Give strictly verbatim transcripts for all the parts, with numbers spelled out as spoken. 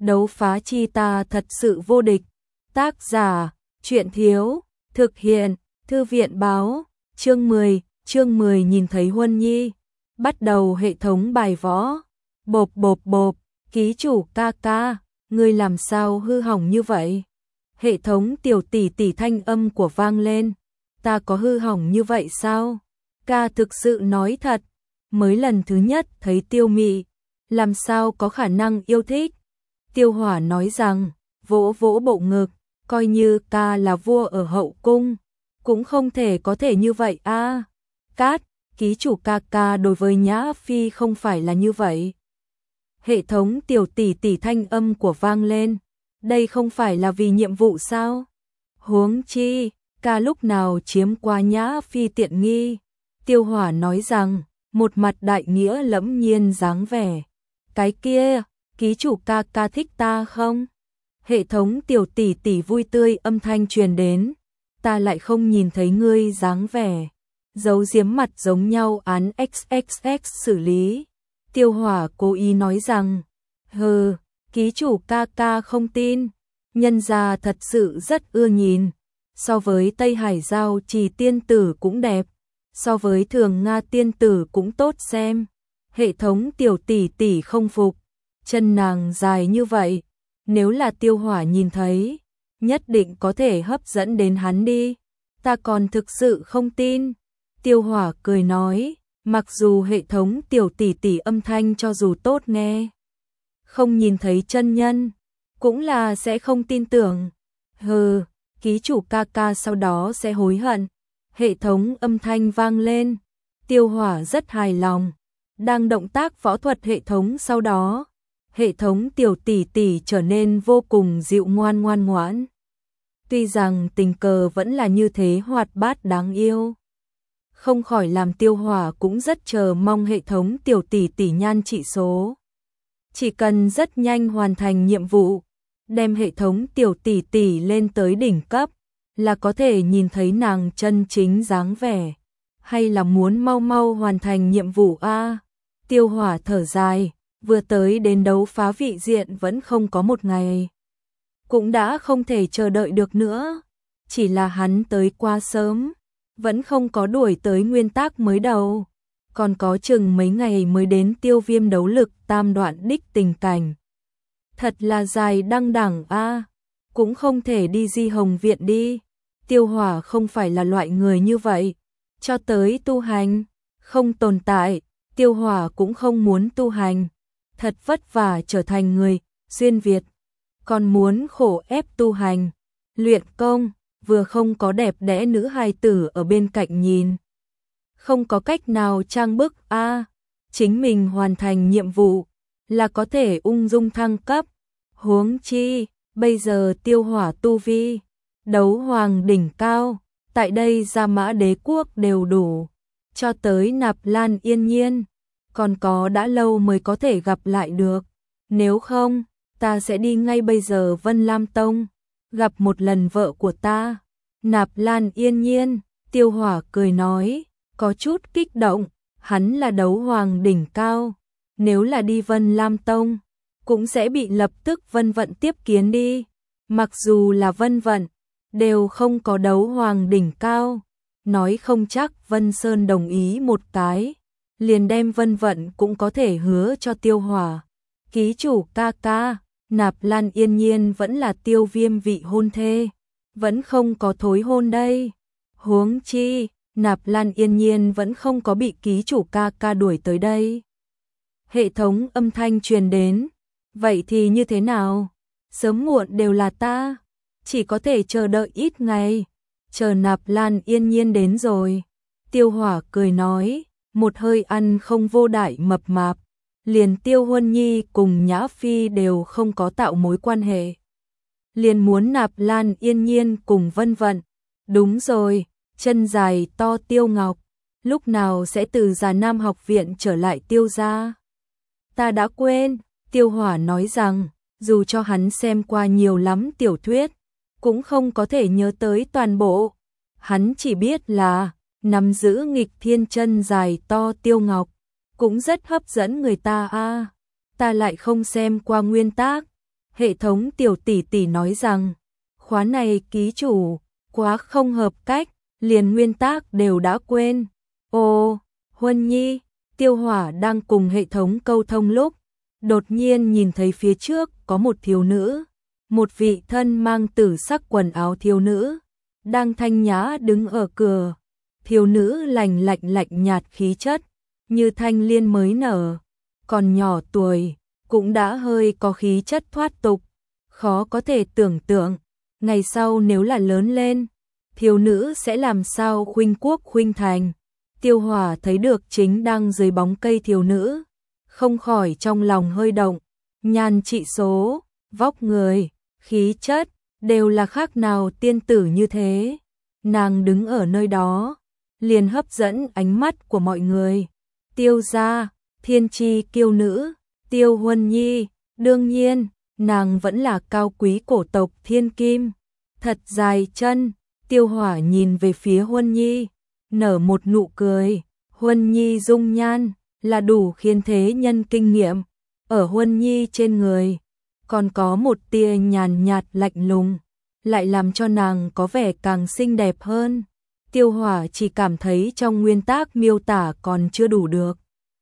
đấu phá chi ta thật sự vô địch. Tác giả, truyện thiếu, thực hiện, thư viện báo, chương mười, chương mười nhìn thấy Huân Nhi, bắt đầu hệ thống bài võ. Bộp bộp bộp, ký chủ ca ca, ngươi làm sao hư hỏng như vậy? Hệ thống tiểu tỷ tỷ thanh âm của vang lên, ta có hư hỏng như vậy sao? Ca thực sự nói thật, mới lần thứ nhất thấy Tiêu Mị, làm sao có khả năng yêu thích? Tiêu Hỏa nói rằng, vỗ vỗ bộ ngực, coi như ca là vua ở hậu cung, cũng không thể có thể như vậy a. À. Cát, ký chủ ca ca đối với Nhã Phi không phải là như vậy. Hệ thống tiểu tỷ tỷ thanh âm của vang lên, đây không phải là vì nhiệm vụ sao? Huống chi, ca lúc nào chiếm qua Nhã Phi tiện nghi? Tiêu Hỏa nói rằng, một mặt đại nghĩa lẫm nhiên dáng vẻ. Cái kia, ký chủ ca ca thích ta không? Hệ thống tiểu tỷ tỷ vui tươi âm thanh truyền đến, ta lại không nhìn thấy ngươi dáng vẻ. Giấu giếm mặt giống nhau án xx xx xử lý. Tiêu Hỏa cố ý nói rằng, hừ, ký chủ ca ca không tin, nhân gia thật sự rất ưa nhìn. So với Tây Hải Giao Trì tiên tử cũng đẹp, so với Thường Nga tiên tử cũng tốt xem. Hệ thống tiểu tỷ tỷ không phục, chân nàng dài như vậy, nếu là Tiêu Hỏa nhìn thấy, nhất định có thể hấp dẫn đến hắn đi. Ta còn thực sự không tin. Tiêu Hỏa cười nói, mặc dù hệ thống tiểu tỷ tỷ âm thanh cho dù tốt nghe, không nhìn thấy chân nhân, cũng là sẽ không tin tưởng. Hừ, ký chủ ca ca sau đó sẽ hối hận. Hệ thống âm thanh vang lên, Tiêu Hỏa rất hài lòng. Đang động tác võ thuật hệ thống sau đó, hệ thống tiểu tỷ tỷ trở nên vô cùng dịu ngoan ngoan ngoãn. Tuy rằng tình cờ vẫn là như thế hoạt bát đáng yêu, không khỏi làm Tiêu Hỏa cũng rất chờ mong hệ thống tiểu tỷ tỷ nhan trị số. Chỉ cần rất nhanh hoàn thành nhiệm vụ, đem hệ thống tiểu tỷ tỷ lên tới đỉnh cấp, là có thể nhìn thấy nàng chân chính dáng vẻ. Hay là muốn mau mau hoàn thành nhiệm vụ a? Tiêu Hỏa thở dài, vừa tới đến đấu phá vị diện vẫn không có một ngày, cũng đã không thể chờ đợi được nữa. Chỉ là hắn tới quá sớm, vẫn không có đuổi tới nguyên tắc mới đầu, còn có chừng mấy ngày mới đến Tiêu Viêm đấu lực tam đoạn đích tình cảnh. Thật là dài đăng đẳng a, à, cũng không thể đi Di Hồng viện đi. Tiêu Hỏa không phải là loại người như vậy, cho tới tu hành không tồn tại, Tiêu Hỏa cũng không muốn tu hành. Thật vất vả trở thành người xuyên Việt, còn muốn khổ ép tu hành, luyện công, vừa không có đẹp đẽ nữ hài tử ở bên cạnh nhìn, không có cách nào trang bức a, à, chính mình hoàn thành nhiệm vụ là có thể ung dung thăng cấp. Huống chi, bây giờ Tiêu Hỏa tu vi đấu hoàng đỉnh cao, tại đây Gia Mã Đế quốc đều đủ, cho tới Nạp Lan Yên Nhiên, còn có đã lâu mới có thể gặp lại được. Nếu không, ta sẽ đi ngay bây giờ Vân Lam Tông, gặp một lần vợ của ta, Nạp Lan Yên Nhiên. Tiêu Hỏa cười nói, có chút kích động, hắn là đấu hoàng đỉnh cao, nếu là đi Vân Lam Tông, cũng sẽ bị lập tức Vân Vận tiếp kiến đi. Mặc dù là Vân Vận, đều không có đấu hoàng đỉnh cao, nói không chắc Vân Sơn đồng ý một cái, liền đem Vân Vận cũng có thể hứa cho Tiêu Hỏa. Ký chủ ca ca, Nạp Lan Yên Nhiên vẫn là Tiêu Viêm vị hôn thê, vẫn không có thối hôn đây. Huống chi, Nạp Lan Yên Nhiên vẫn không có bị ký chủ ca ca đuổi tới đây. Hệ thống âm thanh truyền đến, vậy thì như thế nào? Sớm muộn đều là ta, chỉ có thể chờ đợi ít ngày, chờ Nạp Lan Yên Nhiên đến rồi. Tiêu Hỏa cười nói, một hơi ăn không vô đại mập mạp, liền Tiêu Huân Nhi cùng Nhã Phi đều không có tạo mối quan hệ, liền muốn Nạp Lan Yên Nhiên cùng Vân Vận. Đúng rồi, chân dài to Tiêu Ngọc, lúc nào sẽ từ Già Nam học viện trở lại Tiêu gia? Ta đã quên. Tiêu Hỏa nói rằng, dù cho hắn xem qua nhiều lắm tiểu thuyết, cũng không có thể nhớ tới toàn bộ. Hắn chỉ biết là nắm giữ nghịch thiên chân dài to Tiêu Ngọc, cũng rất hấp dẫn người ta a. À, ta lại không xem qua nguyên tác, Hệ thống tiểu tỷ tỷ nói rằng, khóa này ký chủ, quá không hợp cách, liền nguyên tắc đều đã quên. Ô, Huân Nhi, Tiêu Hỏa đang cùng hệ thống câu thông lúc, đột nhiên nhìn thấy phía trước có một thiếu nữ, một vị thân mang tử sắc quần áo thiếu nữ, đang thanh nhã đứng ở cửa. Thiếu nữ lành lạnh lạnh nhạt khí chất, như thanh liên mới nở, còn nhỏ tuổi, cũng đã hơi có khí chất thoát tục, khó có thể tưởng tượng, ngày sau nếu là lớn lên, thiếu nữ sẽ làm sao khuynh quốc khuynh thành. Tiêu Hỏa thấy được chính đang dưới bóng cây thiếu nữ, không khỏi trong lòng hơi động, nhan trị số, vóc người, khí chất, đều là khác nào tiên tử như thế. Nàng đứng ở nơi đó, liền hấp dẫn ánh mắt của mọi người. Tiêu gia, thiên chi kiêu nữ, Tiêu Huân Nhi, đương nhiên, nàng vẫn là cao quý cổ tộc thiên kim. Thật dài chân, Tiêu Hỏa nhìn về phía Huân Nhi, nở một nụ cười. Huân Nhi dung nhan, là đủ khiến thế nhân kinh nghiệm. Ở Huân Nhi trên người, còn có một tia nhàn nhạt lạnh lùng, lại làm cho nàng có vẻ càng xinh đẹp hơn. Tiêu Hỏa chỉ cảm thấy trong nguyên tắc miêu tả còn chưa đủ được.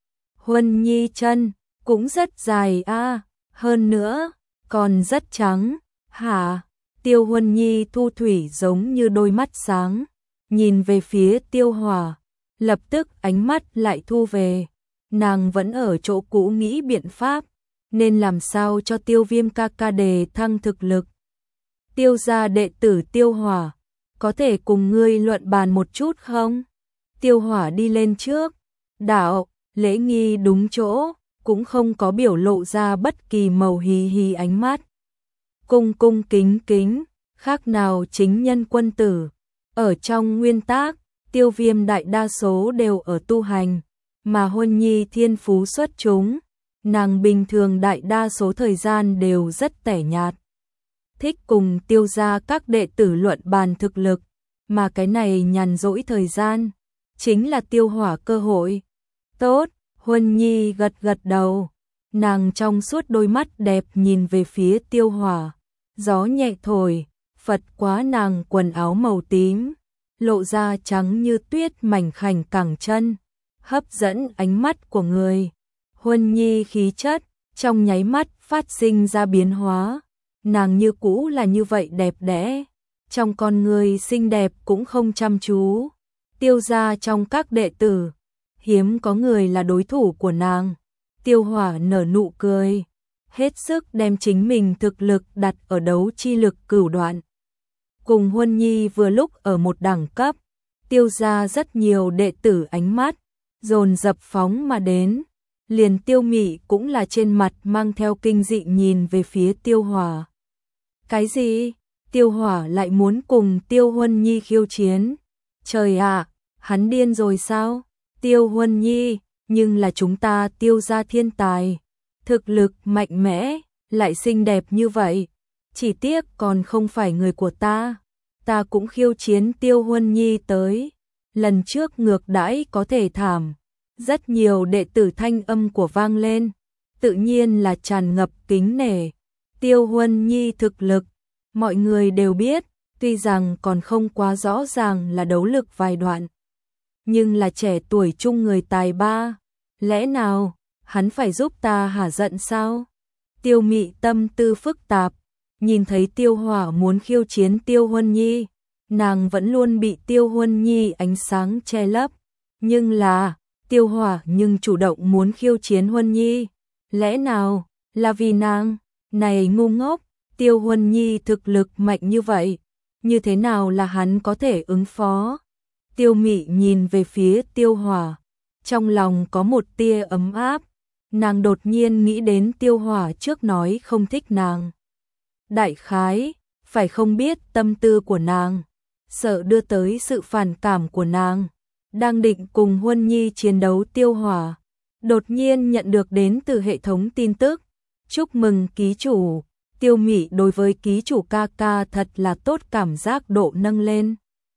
Huân Nhi chân cũng rất dài a, à, hơn nữa còn rất trắng. Hả? Tiêu Huân Nhi thu thủy giống như đôi mắt sáng, nhìn về phía Tiêu Hỏa, lập tức ánh mắt lại thu về. Nàng vẫn ở chỗ cũ nghĩ biện pháp, nên làm sao cho Tiêu Viêm ca ca đề thăng thực lực. Tiêu gia đệ tử Tiêu Hỏa, có thể cùng ngươi luận bàn một chút không? Tiêu Hỏa đi lên trước, đạo, lễ nghi đúng chỗ, cũng không có biểu lộ ra bất kỳ màu hì hì ánh mắt. Cung cung kính kính, khác nào chính nhân quân tử. Ở trong nguyên tắc, Tiêu Viêm đại đa số đều ở tu hành, mà Huân Nhi thiên phú xuất chúng, nàng bình thường đại đa số thời gian đều rất tẻ nhạt, thích cùng Tiêu gia các đệ tử luận bàn thực lực, mà cái này nhàn rỗi thời gian, chính là Tiêu Hỏa cơ hội. Tốt, Huân Nhi gật gật đầu, nàng trong suốt đôi mắt đẹp nhìn về phía Tiêu Hỏa, gió nhẹ thổi, phật quá nàng quần áo màu tím, lộ ra trắng như tuyết mảnh khảnh cẳng chân, hấp dẫn ánh mắt của người. Huân Nhi khí chất, trong nháy mắt phát sinh ra biến hóa, nàng như cũ là như vậy đẹp đẽ, trong con người xinh đẹp cũng không chăm chú. Tiêu gia trong các đệ tử, hiếm có người là đối thủ của nàng. Tiêu Hỏa nở nụ cười, hết sức đem chính mình thực lực đặt ở đấu chi lực cửu đoạn. Cùng Huân Nhi vừa lúc ở một đẳng cấp, Tiêu gia rất nhiều đệ tử ánh mắt dồn dập phóng mà đến, liền Tiêu Mị cũng là trên mặt mang theo kinh dị nhìn về phía Tiêu Hỏa. Cái gì? Tiêu Hỏa lại muốn cùng Tiêu Huân Nhi khiêu chiến? Trời ạ, à, hắn điên rồi sao? Tiêu Huân Nhi, nhưng là chúng ta Tiêu gia thiên tài, thực lực mạnh mẽ, lại xinh đẹp như vậy, chỉ tiếc còn không phải người của ta. Ta cũng khiêu chiến Tiêu Huân Nhi tới, lần trước ngược đãi có thể thảm. Rất nhiều đệ tử thanh âm của vang lên, tự nhiên là tràn ngập kính nể. Tiêu Huân Nhi thực lực, mọi người đều biết, tuy rằng còn không quá rõ ràng là đấu lực vài đoạn, nhưng là trẻ tuổi trung người tài ba, lẽ nào hắn phải giúp ta hả giận sao? Tiêu Mị tâm tư phức tạp, nhìn thấy Tiêu Hỏa muốn khiêu chiến Tiêu Huân Nhi, nàng vẫn luôn bị Tiêu Huân Nhi ánh sáng che lấp, nhưng là Tiêu Hỏa nhưng chủ động muốn khiêu chiến Huân Nhi, lẽ nào là vì nàng? Này ngu ngốc, Tiêu Huân Nhi thực lực mạnh như vậy, như thế nào là hắn có thể ứng phó? Tiêu Mị nhìn về phía Tiêu Hỏa, trong lòng có một tia ấm áp, nàng đột nhiên nghĩ đến Tiêu Hỏa trước nói không thích nàng. Đại khái, phải không biết tâm tư của nàng, sợ đưa tới sự phản cảm của nàng. Đang định cùng Huân Nhi chiến đấu Tiêu Hỏa, đột nhiên nhận được đến từ hệ thống tin tức. Chúc mừng ký chủ, Tiêu Mị đối với ký chủ ca ca thật là tốt, cảm giác độ nâng lên.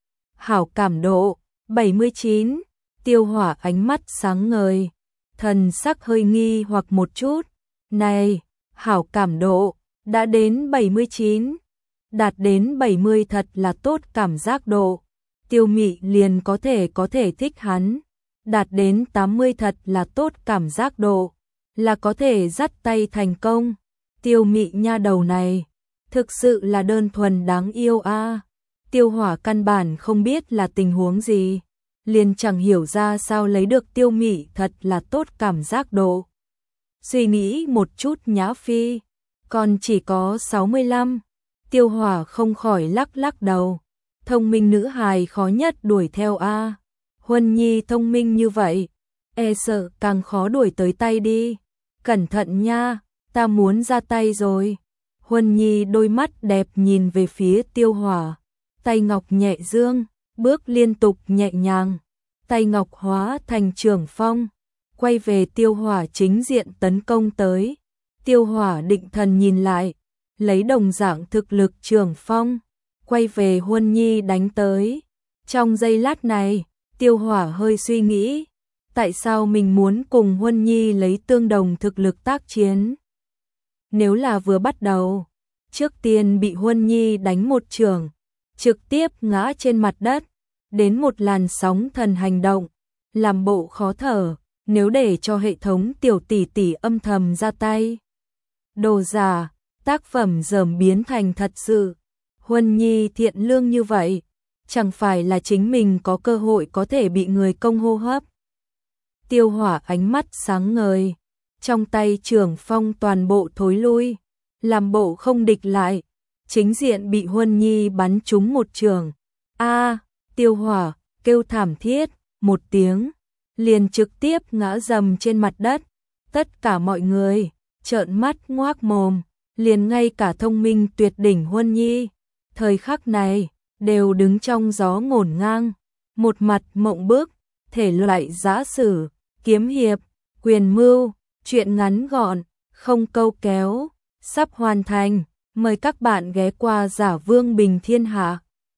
Hảo cảm độ, bảy mươi chín, Tiêu Hỏa ánh mắt sáng ngời, thần sắc hơi nghi hoặc một chút. Này, hảo cảm độ, đã đến bảy mươi chín, đạt đến bảy mươi thật là tốt cảm giác độ. Tiêu Mị liền có thể có thể thích hắn, đạt đến tám mươi thật là tốt cảm giác độ, là có thể dắt tay thành công. Tiêu Mị nha đầu này, thực sự là đơn thuần đáng yêu a. À. Tiêu Hỏa căn bản không biết là tình huống gì, liền chẳng hiểu ra sao lấy được Tiêu Mị thật là tốt cảm giác độ. Suy nghĩ một chút Nhã Phi, còn chỉ có sáu mươi lăm, Tiêu Hỏa không khỏi lắc lắc đầu. Thông minh nữ hài khó nhất đuổi theo a. À. Huân Nhi thông minh như vậy, e sợ càng khó đuổi tới tay đi. Cẩn thận nha, ta muốn ra tay rồi. Huân Nhi đôi mắt đẹp nhìn về phía Tiêu Hỏa, tay ngọc nhẹ dương, bước liên tục nhẹ nhàng, tay ngọc hóa thành trường phong, quay về Tiêu Hỏa chính diện tấn công tới. Tiêu Hỏa định thần nhìn lại, lấy đồng dạng thực lực trường phong, quay về Huân Nhi đánh tới. Trong giây lát này, Tiêu Hỏa hơi suy nghĩ, tại sao mình muốn cùng Huân Nhi lấy tương đồng thực lực tác chiến? Nếu là vừa bắt đầu, trước tiên bị Huân Nhi đánh một chưởng, trực tiếp ngã trên mặt đất, đến một làn sóng thần hành động, làm bộ khó thở, nếu để cho hệ thống tiểu tỷ tỷ âm thầm ra tay. Đồ giả, tác phẩm dởm biến thành thật sự. Huân Nhi thiện lương như vậy, chẳng phải là chính mình có cơ hội có thể bị người công hô hấp. Tiêu Hỏa ánh mắt sáng ngời, trong tay trường phong toàn bộ thối lui, làm bộ không địch lại, chính diện bị Huân Nhi bắn trúng một trường. A, Tiêu Hỏa kêu thảm thiết một tiếng, liền trực tiếp ngã rầm trên mặt đất. Tất cả mọi người trợn mắt ngoác mồm, liền ngay cả thông minh tuyệt đỉnh Huân Nhi, thời khắc này đều đứng trong gió ngổn ngang, một mặt mộng bức. Thể loại giã sử, kiếm hiệp, quyền mưu, truyện ngắn gọn, không câu kéo, sắp hoàn thành. Mời các bạn ghé qua Giả Vương Bình Thiên Hạ.